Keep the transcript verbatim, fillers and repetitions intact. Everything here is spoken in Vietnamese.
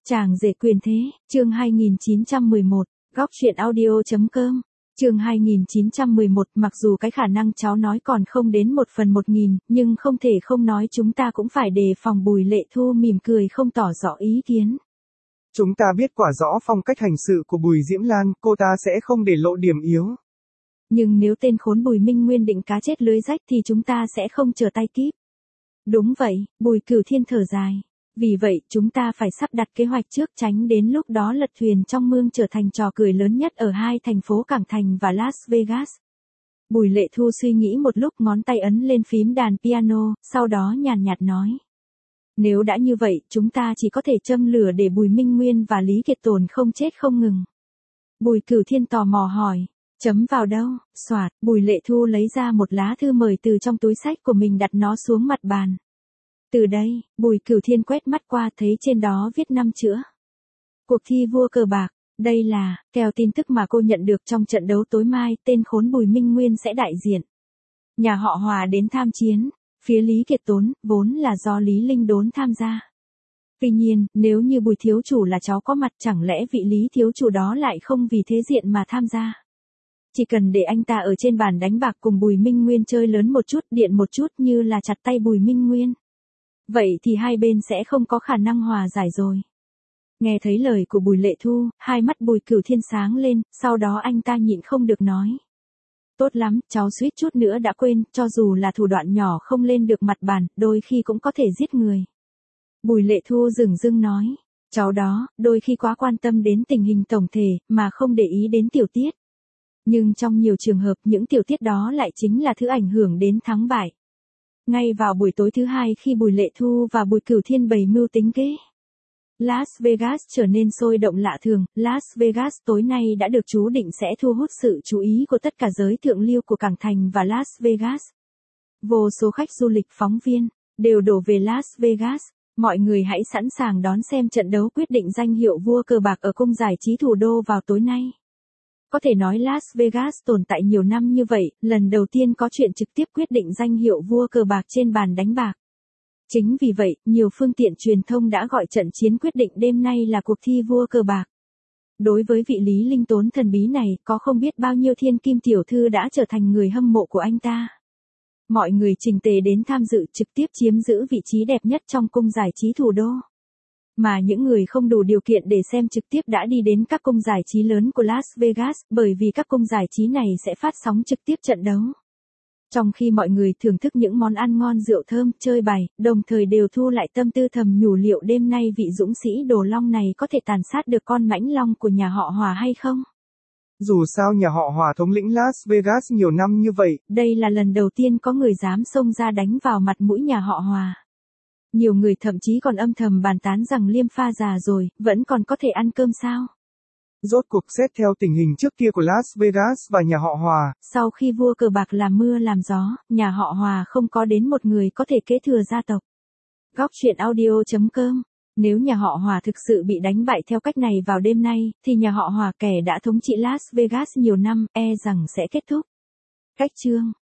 Chàng rể quyền thế, chương hai nghìn chín trăm mười một, góc truyện audio.com, chương hai nghìn chín trăm mười một, mặc dù cái khả năng cháu nói còn không đến một phần một nghìn, nhưng không thể không nói chúng ta cũng phải đề phòng. Bùi Lệ Thu mỉm cười không tỏ rõ ý kiến. Chúng ta biết quả rõ phong cách hành sự của Bùi Diễm Lan, cô ta sẽ không để lộ điểm yếu. Nhưng nếu tên khốn Bùi Minh Nguyên định cá chết lưới rách thì chúng ta sẽ không trở tay kíp. Đúng vậy, Bùi Cửu Thiên thở dài. Vì vậy, chúng ta phải sắp đặt kế hoạch trước, tránh đến lúc đó lật thuyền trong mương trở thành trò cười lớn nhất ở hai thành phố Cảng Thành và Las Vegas. Bùi Lệ Thu suy nghĩ một lúc, ngón tay ấn lên phím đàn piano, sau đó nhàn nhạt nói. Nếu đã như vậy, chúng ta chỉ có thể châm lửa để Bùi Minh Nguyên và Lý Kiệt Tồn không chết không ngừng. Bùi Cửu Thiên tò mò hỏi. Chấm vào đâu? Soạt, Bùi Lệ Thu lấy ra một lá thư mời từ trong túi xách của mình, đặt nó xuống mặt bàn. Từ đây, Bùi Cửu Thiên quét mắt qua, thấy trên đó viết năm chữ. Cuộc thi vua cờ bạc. Đây là, theo tin tức mà cô nhận được, trong trận đấu tối mai, tên khốn Bùi Minh Nguyên sẽ đại diện nhà họ Hòa đến tham chiến. Phía Lý Kiệt Tốn, vốn là do Lý Linh Đốn tham gia. Tuy nhiên, nếu như Bùi thiếu chủ là cháu có mặt, chẳng lẽ vị Lý thiếu chủ đó lại không vì thế diện mà tham gia? Chỉ cần để anh ta ở trên bàn đánh bạc cùng Bùi Minh Nguyên chơi lớn một chút, điện một chút, như là chặt tay Bùi Minh Nguyên. Vậy thì hai bên sẽ không có khả năng hòa giải rồi. Nghe thấy lời của Bùi Lệ Thu, hai mắt Bùi Cửu Thiên sáng lên, sau đó anh ta nhịn không được nói. Tốt lắm, cháu suýt chút nữa đã quên, cho dù là thủ đoạn nhỏ không lên được mặt bàn, đôi khi cũng có thể giết người. Bùi Lệ Thu dửng dưng nói. Cháu đó, đôi khi quá quan tâm đến tình hình tổng thể, mà không để ý đến tiểu tiết. Nhưng trong nhiều trường hợp, những tiểu tiết đó lại chính là thứ ảnh hưởng đến thắng bại. Ngay vào buổi tối thứ hai, khi Bùi Lệ Thu và Bùi Cửu Thiên bày mưu tính kế, Las Vegas trở nên sôi động lạ thường. Las Vegas tối nay đã được chú định sẽ thu hút sự chú ý của tất cả giới thượng lưu của Cảng Thành và Las Vegas. Vô số khách du lịch, phóng viên đều đổ về Las Vegas. Mọi người hãy sẵn sàng đón xem trận đấu quyết định danh hiệu vua cờ bạc ở cung giải trí thủ đô vào tối nay. Có thể nói Las Vegas tồn tại nhiều năm như vậy, lần đầu tiên có chuyện trực tiếp quyết định danh hiệu vua cờ bạc trên bàn đánh bạc. Chính vì vậy, nhiều phương tiện truyền thông đã gọi trận chiến quyết định đêm nay là cuộc thi vua cờ bạc. Đối với vị Lý Linh Tốn thần bí này, có không biết bao nhiêu thiên kim tiểu thư đã trở thành người hâm mộ của anh ta. Mọi người trình tề đến tham dự, trực tiếp chiếm giữ vị trí đẹp nhất trong cung giải trí thủ đô. Mà những người không đủ điều kiện để xem trực tiếp đã đi đến các cung giải trí lớn của Las Vegas, bởi vì các cung giải trí này sẽ phát sóng trực tiếp trận đấu. Trong khi mọi người thưởng thức những món ăn ngon, rượu thơm, chơi bài, đồng thời đều thu lại tâm tư thầm nhủ liệu đêm nay vị dũng sĩ Đồ Long này có thể tàn sát được con mãnh long của nhà họ Hòa hay không? Dù sao nhà họ Hòa thống lĩnh Las Vegas nhiều năm như vậy. Đây là lần đầu tiên có người dám xông ra đánh vào mặt mũi nhà họ Hòa. Nhiều người thậm chí còn âm thầm bàn tán rằng Liêm pha già rồi, vẫn còn có thể ăn cơm sao? Rốt cuộc xét theo tình hình trước kia của Las Vegas và nhà họ Hòa. Sau khi vua cờ bạc làm mưa làm gió, nhà họ Hòa không có đến một người có thể kế thừa gia tộc. Góc truyện audio.com. Nếu nhà họ Hòa thực sự bị đánh bại theo cách này vào đêm nay, thì nhà họ Hòa, kẻ đã thống trị Las Vegas nhiều năm, e rằng sẽ kết thúc. Cách chương.